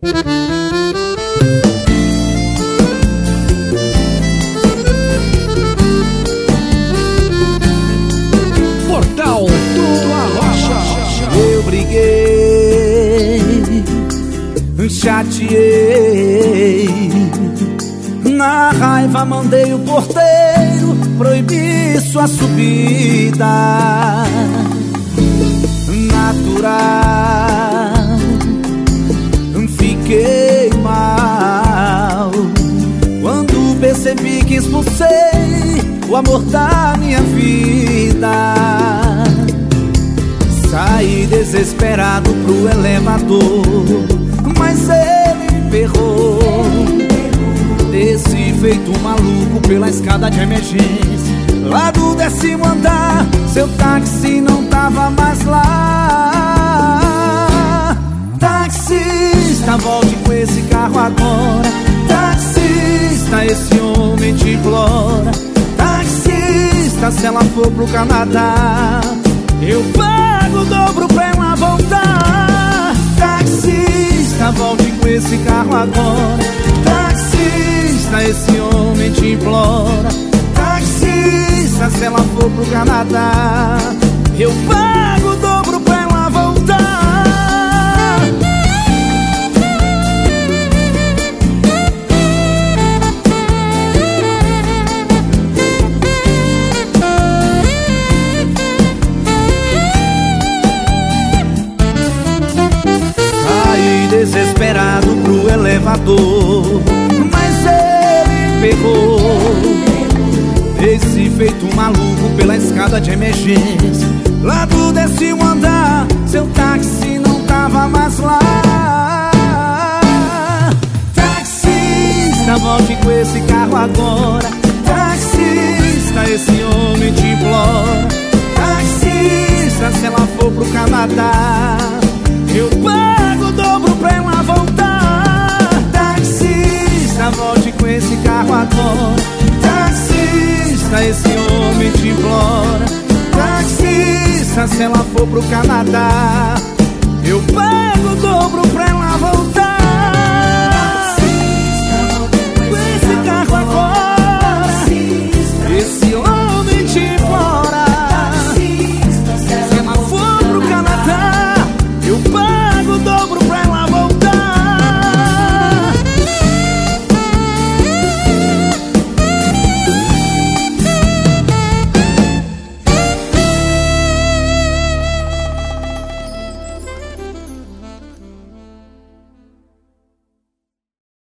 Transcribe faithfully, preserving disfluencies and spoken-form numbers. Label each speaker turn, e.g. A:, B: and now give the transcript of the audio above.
A: Portal do Arrocha.
B: Eu briguei, chateei, na raiva mandei o porteiro proibir sua subida. Natural, fiquei mal quando percebi que expulsei o amor da minha vida. Saí desesperado pro elevador, mas ele emperrou. Desci feito um maluco pela escada de emergência, lá do décimo andar, seu táxi não tava mais lá. Taxista, volte com esse carro agora. Taxista, esse homem te implora. Taxista, se ela for pro Canadá, eu pago o dobro pra ela voltar. Taxista, volte com esse carro agora. Taxista, esse homem te implora. Taxista, se ela for pro Canadá, eu pago o dobro pra ela voltar. Saí desesperado pro elevador, mas ele pegou. Desci feito um maluco pela escada de emergência, lá do décimo andar, seu táxi não tava mais lá. Taxista, volte com esse carro agora. Taxista, esse homem te implora. Taxista, se ela for pro Canadá,